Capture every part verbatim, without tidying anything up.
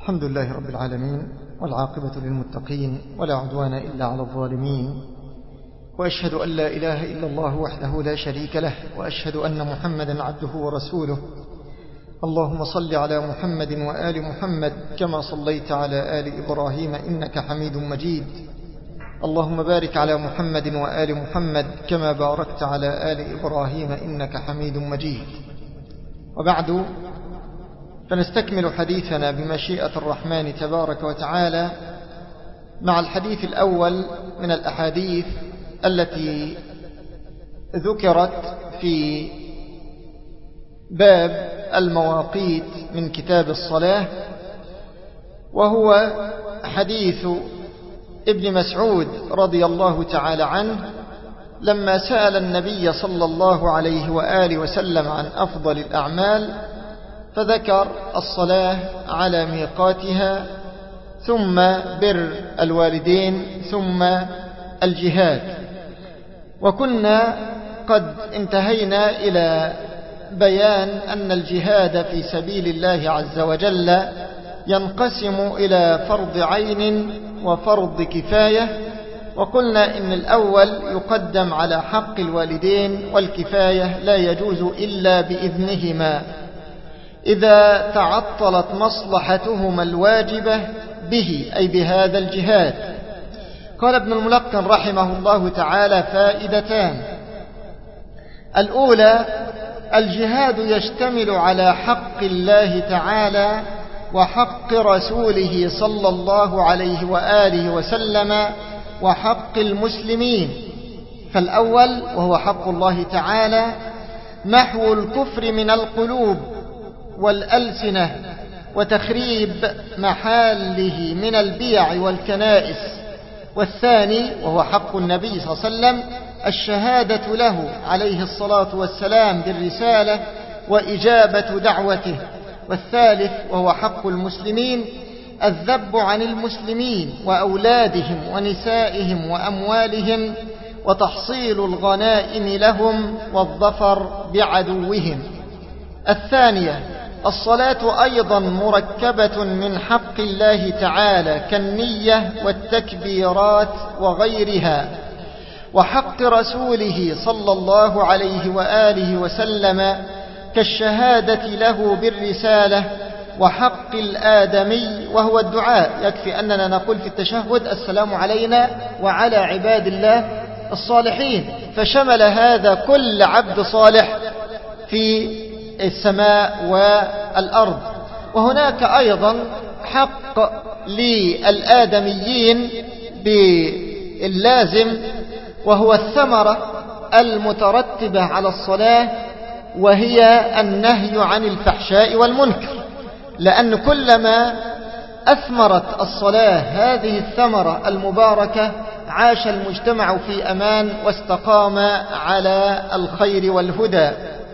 الحمد لله رب العالمين، والعاقبة للمتقين، ولا عدوان إلا على الظالمين، وأشهد أن لا إله إلا الله وحده لا شريك له، وأشهد أن محمدا عبده ورسوله. اللهم صل على محمد وآل محمد كما صليت على آل إبراهيم إنك حميد مجيد. اللهم بارك على محمد وآل محمد كما باركت على آل إبراهيم إنك حميد مجيد. وبعد، فنستكمل حديثنا بمشيئة الرحمن تبارك وتعالى مع الحديث الأول من الأحاديث التي ذكرت في باب المواقيت من كتاب الصلاة، وهو حديث ابن مسعود رضي الله تعالى عنه لما سأل النبي صلى الله عليه وآله وسلم عن أفضل الأعمال، فذكر الصلاة على ميقاتها، ثم بر الوالدين، ثم الجهاد. وكنا قد انتهينا إلى بيان أن الجهاد في سبيل الله عز وجل ينقسم إلى فرض عين وفرض كفاية، وقلنا إن الأول يقدم على حق الوالدين، والكفاية لا يجوز إلا بإذنهما إذا تعطلت مصلحتهما الواجبة به، أي بهذا الجهاد. قال ابن الملقن رحمه الله تعالى: فائدتان: الأولى، الجهاد يشتمل على حق الله تعالى وحق رسوله صلى الله عليه وآله وسلم وحق المسلمين. فالأول وهو حق الله تعالى محو الكفر من القلوب والألسنة وتخريب محاله من البيع والكنائس. والثاني وهو حق النبي صلى الله عليه وسلم الشهادة له عليه الصلاة والسلام بالرسالة وإجابة دعوته. والثالث وهو حق المسلمين الذب عن المسلمين وأولادهم ونسائهم وأموالهم، وتحصيل الغنائم لهم والظفر بعدوهم. الثانية، الصلاة أيضا مركبة من حق الله تعالى كالنية والتكبيرات وغيرها، وحق رسوله صلى الله عليه وآله وسلم كالشهادة له بالرسالة، وحق الآدمي وهو الدعاء. يكفي أننا نقول في التشهد: السلام علينا وعلى عباد الله الصالحين، فشمل هذا كل عبد صالح في السماء والأرض. وهناك أيضا حق للآدميين باللازم، وهو الثمرة المترتبة على الصلاة، وهي النهي عن الفحشاء والمنكر، لأن كلما أثمرت الصلاة هذه الثمرة المباركة عاش المجتمع في أمان واستقام على الخير والهدى.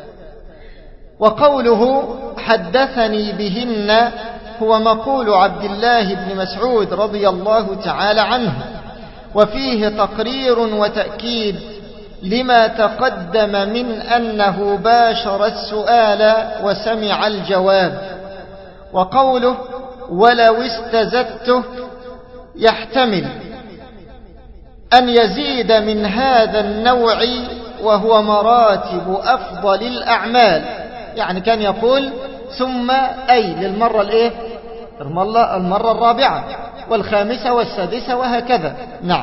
وقوله حدثني بهن هو مقول عبد الله بن مسعود رضي الله تعالى عنه، وفيه تقرير وتأكيد لما تقدم من أنه باشر السؤال وسمع الجواب. وقوله ولو استزدته يحتمل أن يزيد من هذا النوع، وهو مراتب أفضل الأعمال. يعني كان يقول ثم أي للمرة الإيه؟ المرة الرابعة والخامسة والسادسة وهكذا. نعم.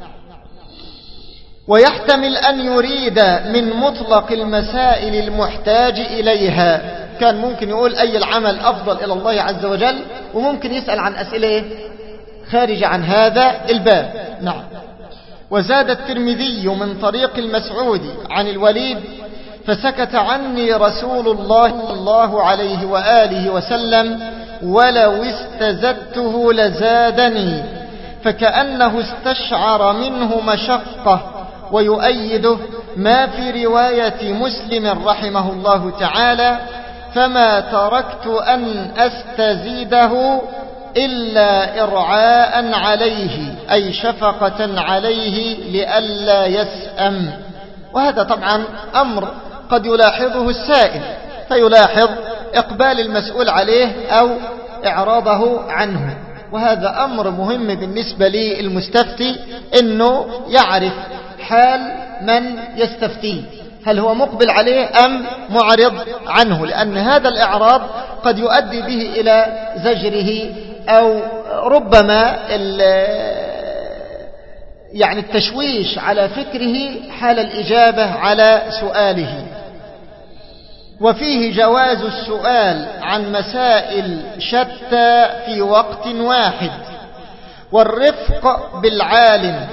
ويحتمل أن يريد من مطلق المسائل المحتاج إليها، كان ممكن يقول أي العمل أفضل إلى الله عز وجل، وممكن يسأل عن أسئلة خارج عن هذا الباب. نعم. وزاد الترمذي من طريق المسعودي عن الوليد: فسكت عني رسول الله صلى الله عليه وآله وسلم ولو استزدته لزادني، فكأنه استشعر منه مشقة. ويؤيده ما في رواية مسلم رحمه الله تعالى: فما تركت أن أستزيده إلا إرعاء عليه، أي شفقة عليه لئلا يسأم. وهذا طبعا أمر قد يلاحظه السائل، فيلاحظ إقبال المسؤول عليه أو إعراضه عنه. وهذا أمر مهم بالنسبة للمستفتي، أنه يعرف حال من يستفتيه، هل هو مقبل عليه أم معرض عنه، لأن هذا الإعراض قد يؤدي به إلى زجره أو ربما يعني التشويش على فكره حال الإجابة على سؤاله. وفيه جواز السؤال عن مسائل شتى في وقت واحد، والرفق بالعالم،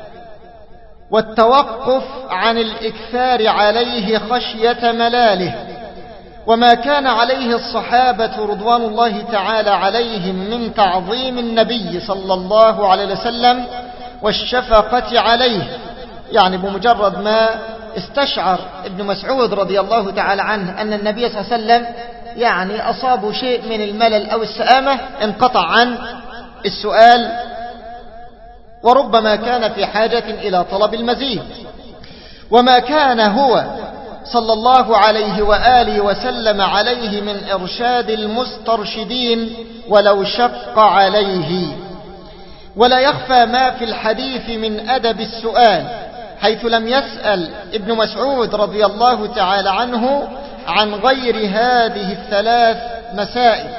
والتوقف عن الإكثار عليه خشية ملاله، وما كان عليه الصحابة رضوان الله تعالى عليهم من تعظيم النبي صلى الله عليه وسلم والشفقة عليه. يعني بمجرد ما استشعر ابن مسعود رضي الله تعالى عنه أن النبي صلى الله عليه وسلم يعني أصابه شيء من الملل أو السآمة، انقطع عن السؤال، وربما كان في حاجة إلى طلب المزيد. وما كان هو صلى الله عليه وآله وسلم عليه من إرشاد المسترشدين ولو شق عليه. ولا يخفى ما في الحديث من أدب السؤال، حيث لم يسأل ابن مسعود رضي الله تعالى عنه عن غير هذه الثلاث مسائل.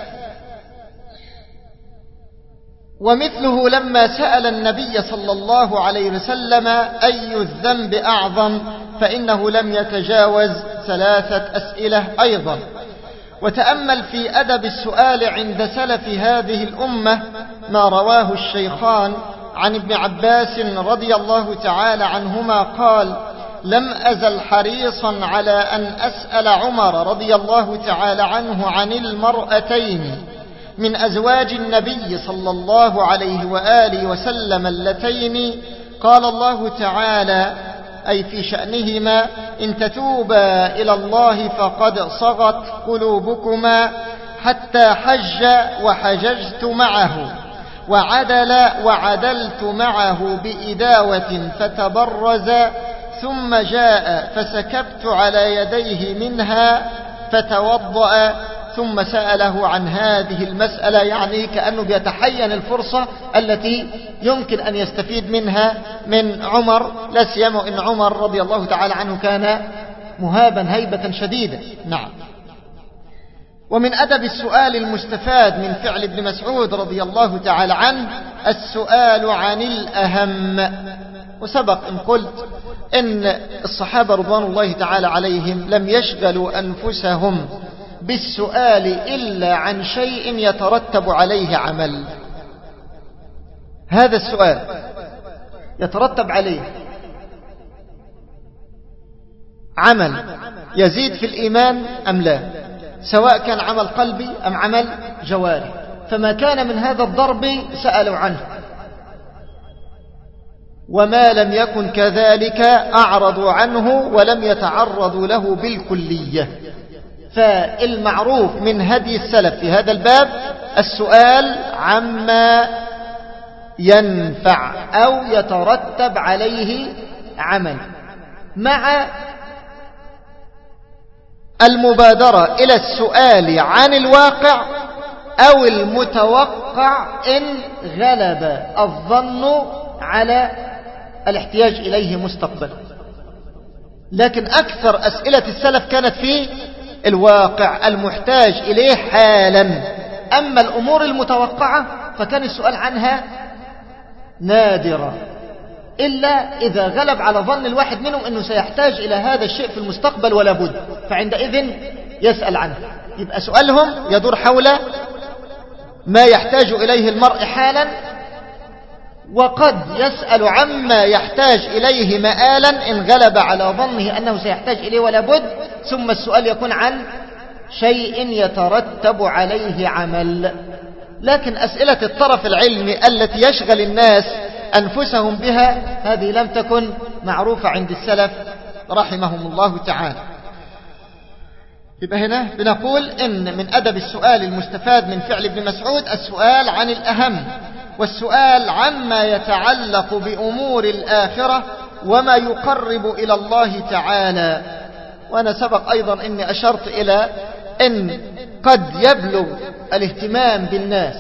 ومثله لما سأل النبي صلى الله عليه وسلم أي الذنب أعظم، فإنه لم يتجاوز ثلاثة أسئلة أيضا. وتأمل في أدب السؤال عند سلف هذه الأمة ما رواه الشيخان عن ابن عباس رضي الله تعالى عنهما قال: لم أزل حريصا على أن أسأل عمر رضي الله تعالى عنه عن المرأتين من أزواج النبي صلى الله عليه وآله وسلم اللتين قال الله تعالى أي في شأنهما: إن تتوبا إلى الله فقد صغت قلوبكما، حتى حج وحججت معه، وعدل وعدلت معه بإداوة فتبرز، ثم جاء فسكبت على يديه منها فتوضأ، ثم سأله عن هذه المسألة، يعني كأنه بيتحين الفرصة التي يمكن أن يستفيد منها من عمر، لا سيما إن عمر رضي الله تعالى عنه كان مهابا هيبة شديدة. نعم. ومن أدب السؤال المستفاد من فعل ابن مسعود رضي الله تعالى عنه السؤال عن الأهم. وسبق إن قلت إن الصحابة رضوان الله تعالى عليهم لم يشغلوا أنفسهم بالسؤال إلا عن شيء يترتب عليه عمل. هذا السؤال يترتب عليه عمل يزيد في الإيمان أم لا، سواء كان عمل قلبي أم عمل جواري. فما كان من هذا الضرب سألوا عنه، وما لم يكن كذلك أعرضوا عنه ولم يتعرضوا له بالكلية. فالمعروف من هدي السلف في هذا الباب السؤال عما ينفع أو يترتب عليه عمل، مع المبادرة إلى السؤال عن الواقع أو المتوقع إن غلب الظن على الاحتياج إليه مستقبلا. لكن أكثر أسئلة السلف كانت في الواقع المحتاج إليه حالا. أما الأمور المتوقعة فكان السؤال عنها نادرا، إلا إذا غلب على ظن الواحد منهم أنه سيحتاج إلى هذا الشيء في المستقبل ولا بد، فعندئذ يسأل عنه. يبقى سؤالهم يدور حول ما يحتاج إليه المرء حالا، وقد يسأل عما يحتاج إليه مآلا إن غلب على ظنه أنه سيحتاج إليه ولا بد، ثم السؤال يكون عن شيء يترتب عليه عمل. لكن أسئلة الطرف العلمي التي يشغل الناس أنفسهم بها هذه لم تكن معروفة عند السلف رحمهم الله تعالى. يبقى هنا بنقول إن من أدب السؤال المستفاد من فعل ابن مسعود السؤال عن الأهم، والسؤال عما يتعلق بأمور الآخرة وما يقرب إلى الله تعالى. وأنا سبق أيضا أني أشرت إلى أن قد يبلغ الاهتمام بالناس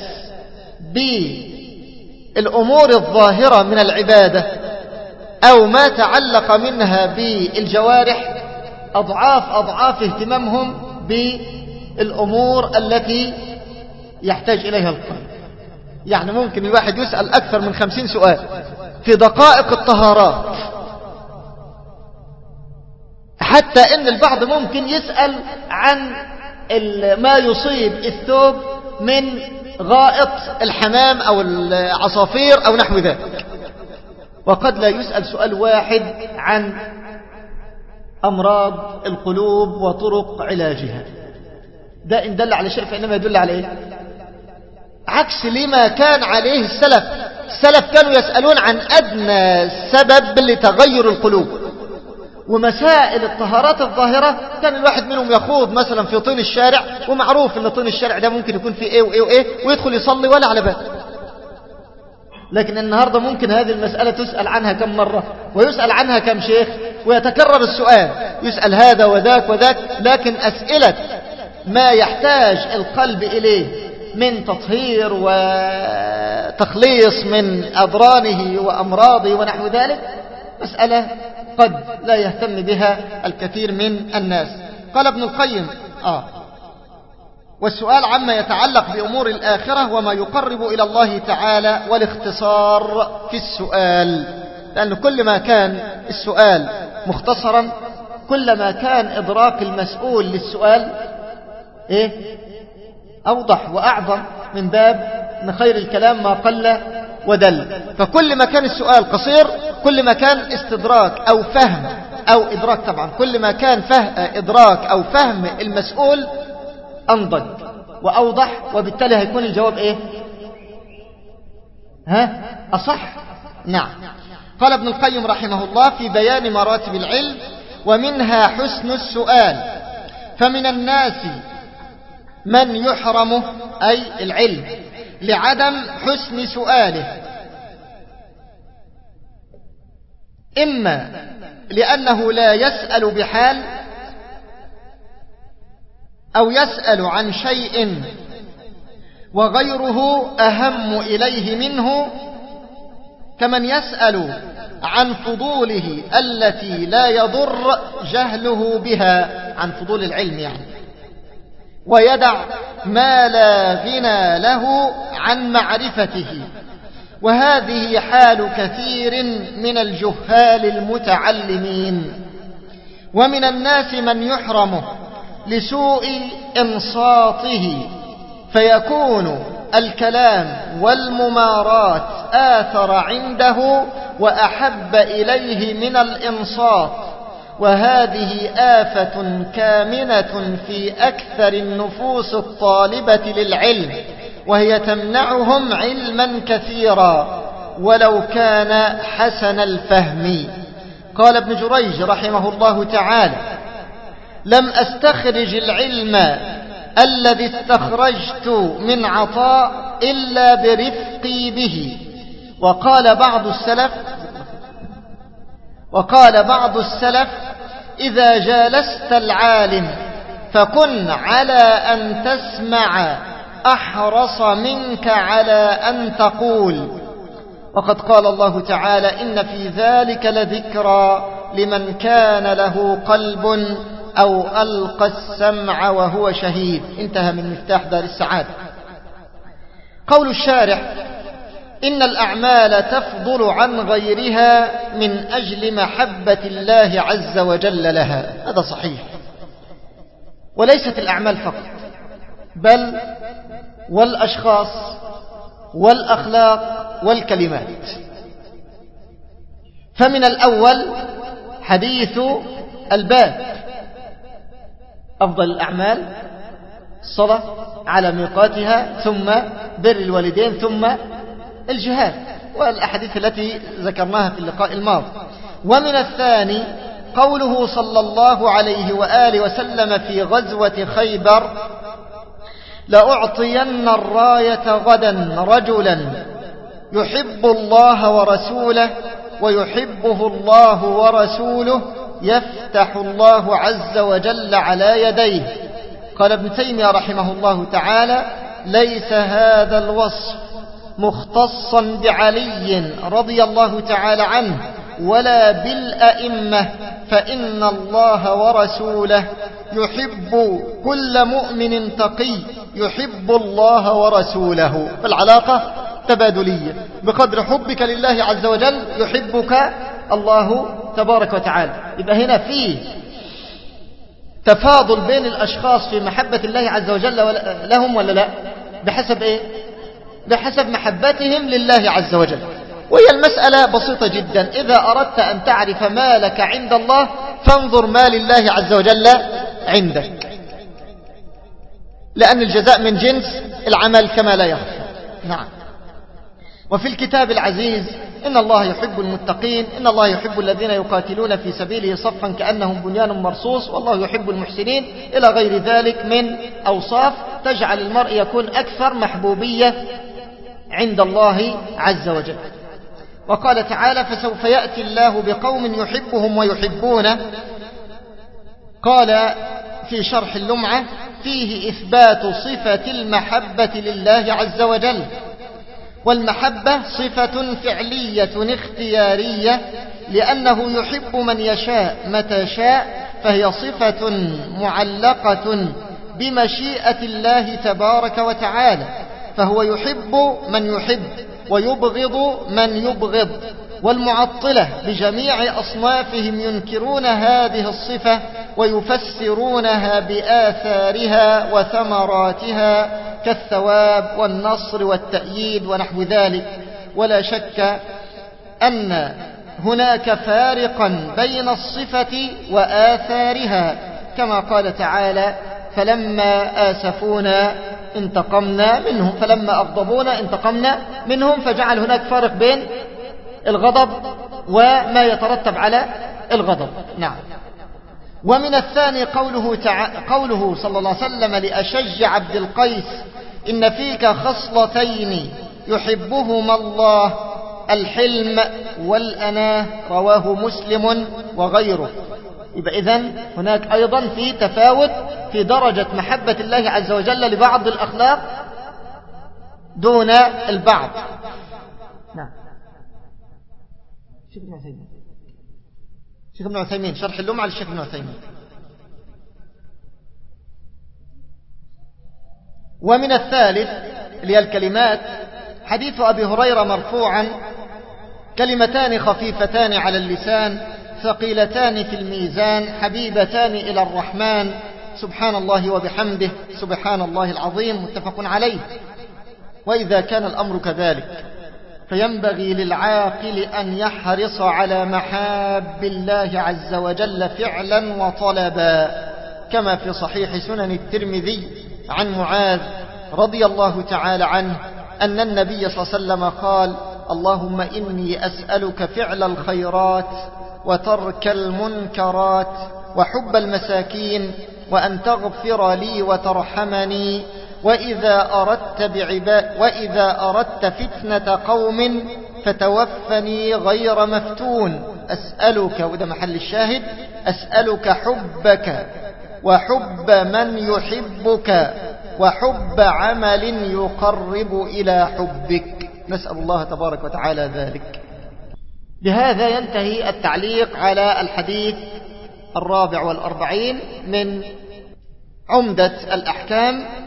بالأمور الظاهرة من العبادة أو ما تعلق منها بالجوارح أضعاف أضعاف اهتمامهم بالأمور التي يحتاج إليها القلب. يعني ممكن الواحد يسأل أكثر من خمسين سؤال في دقائق الطهارات، حتى إن البعض ممكن يسأل عن ما يصيب الثوب من غائط الحمام أو العصافير أو نحو ذلك، وقد لا يسأل سؤال واحد عن أمراض القلوب وطرق علاجها. ده إن دل على شيء فإنما يدل على إيه؟ عكس لما كان عليه السلف. السلف كانوا يسألون عن أدنى سبب لتغير القلوب، ومسائل الطهارات الظاهرة كان الواحد منهم يخوض مثلا في طين الشارع، ومعروف ان طين الشارع ده ممكن يكون فيه ايه وايه وايه، ويدخل يصلي ولا على بال. لكن النهاردة ممكن هذه المسألة تسأل عنها كم مرة، ويسأل عنها كم شيخ، ويتكرر السؤال، يسأل هذا وذاك وذاك. لكن أسئلة ما يحتاج القلب إليه من تطهير وتخليص من أضرانه وأمراضه ونحو ذلك، مسألة قد لا يهتم بها الكثير من الناس. قال ابن القيم آه والسؤال عما يتعلق بأمور الآخرة وما يقرب إلى الله تعالى، والاختصار في السؤال، لأن كل ما كان السؤال مختصرا كل ما كان إدراك المسؤول للسؤال إيه؟ أوضح وأعظم، من باب من خير الكلام ما قل ودل. فكل ما كان السؤال قصير كل ما كان استدراك أو فهم أو إدراك، طبعا كل ما كان فهم إدراك أو فهم المسؤول أنضج وأوضح، وبالتالي هيكون الجواب إيه؟ ها؟ أصح؟ نعم. قال ابن القيم رحمه الله في بيان مراتب العلم: ومنها حسن السؤال، فمن الناس من يحرمه أي العلم لعدم حسن سؤاله، إما لأنه لا يسأل بحال، أو يسأل عن شيء وغيره أهم إليه منه، كمن يسأل عن فضوله التي لا يضر جهله بها، عن فضول العلم يعني، ويدع ما لا غنى له عن معرفته. وهذه حال كثير من الجهال المتعلمين. ومن الناس من يحرمه لسوء إنصاته، فيكون الكلام والممارات آثر عنده وأحب إليه من الإنصات. وهذه آفة كامنة في أكثر النفوس الطالبة للعلم، وهي تمنعهم علما كثيرا ولو كان حسن الفهم. قال ابن جريج رحمه الله تعالى: لم أستخرج العلم الذي استخرجت من عطاء إلا برفقي به. وقال بعض السلف وقال بعض السلف إذا جالست العالم فكن على أن تسمع أحرص منك على أن تقول. وقد قال الله تعالى: إن في ذلك لذكرى لمن كان له قلب أو ألقى السمع وهو شهيد. انتهى من مفتاح دار السعادة. قول الشارح: إن الأعمال تفضل عن غيرها من أجل محبة الله عز وجل لها، هذا صحيح. وليست الأعمال فقط، بل والأشخاص والأخلاق والكلمات. فمن الأول حديث الباب: أفضل الأعمال الصلاة على ميقاتها، ثم بر الوالدين، ثم الجهاد، والأحاديث التي ذكرناها في اللقاء الماضي. ومن الثاني قوله صلى الله عليه وآله وسلم في غزوة خيبر: لأعطين الراية غدا رجلا يحب الله ورسوله ويحبه الله ورسوله، يفتح الله عز وجل على يديه. قال ابن تيمية رحمه الله تعالى: ليس هذا الوصف مختصا بعلي رضي الله تعالى عنه ولا بالأئمة، فإن الله ورسوله يحب كل مؤمن تقي يحب الله ورسوله. فالعلاقة تبادلية، بقدر حبك لله عز وجل يحبك الله تبارك وتعالى. يبقى هنا فيه تفاضل بين الأشخاص في محبة الله عز وجل لهم ولا لا؟ بحسب إيه؟ بحسب محبتهم لله عز وجل. وهي المسألة بسيطة جدا. إذا أردت أن تعرف ما لك عند الله فانظر ما لله عز وجل عندك، لأن الجزاء من جنس العمل كما لا يخفى. نعم. وفي الكتاب العزيز: إن الله يحب المتقين، إن الله يحب الذين يقاتلون في سبيله صفا كأنهم بنيان مرصوص، والله يحب المحسنين، إلى غير ذلك من أوصاف تجعل المرء يكون أكثر محبوبية عند الله عز وجل. وقال تعالى: فسوف يأتي الله بقوم يحبهم ويحبونه. قال في شرح اللمعة: فيه إثبات صفة المحبة لله عز وجل، والمحبة صفة فعلية اختيارية، لأنه يحب من يشاء متى شاء، فهي صفة معلقة بمشيئة الله تبارك وتعالى، فهو يحب من يحب ويبغض من يبغض. والمعطلة بجميع أصنافهم ينكرون هذه الصفة ويفسرونها بآثارها وثمراتها كالثواب والنصر والتأييد ونحو ذلك. ولا شك أن هناك فارقا بين الصفة وآثارها، كما قال تعالى: فلما آسفونا انتقمنا منهم، فلما أغضبونا انتقمنا منهم، فجعل هناك فارق بين الغضب وما يترتب على الغضب. نعم. ومن الثاني قوله, تع... قوله صلى الله عليه وسلم لأشج عبد القيس: إن فيك خصلتين يحبهما الله، الحلم والأناه، رواه مسلم وغيره. يبقى إذن هناك أيضا في تفاوت في درجة محبة الله عز وجل لبعض الأخلاق دون البعض. نعم. شيخ ابن عثيمين شيخ ابن عثيمين شرح اللمعة للشيخ ابن عثيمين. ومن الثالث اللي هي الكلمات: حديث أبي هريرة مرفوعا: كلمتان خفيفتان على اللسان ثقيلتان في الميزان حبيبتان إلى الرحمن، سبحان الله وبحمده سبحان الله العظيم، متفق عليه. وإذا كان الأمر كذلك فينبغي للعاقل أن يحرص على محاب الله عز وجل فعلا وطلبا، كما في صحيح سنن الترمذي عن معاذ رضي الله تعالى عنه أن النبي صلى الله عليه وسلم قال: اللهم إني أسألك فعل الخيرات وترك المنكرات وحب المساكين وأن تغفر لي وترحمني، وإذا أردت بعباد وإذا أردت فتنة قوم فتوفني غير مفتون. أسألك، وده محل الشاهد، أسألك حبك وحب من يحبك وحب عمل يقرب إلى حبك. نسأل الله تبارك وتعالى ذلك. بهذا ينتهي التعليق على الحديث الرابع والأربعين من عمدة الأحكام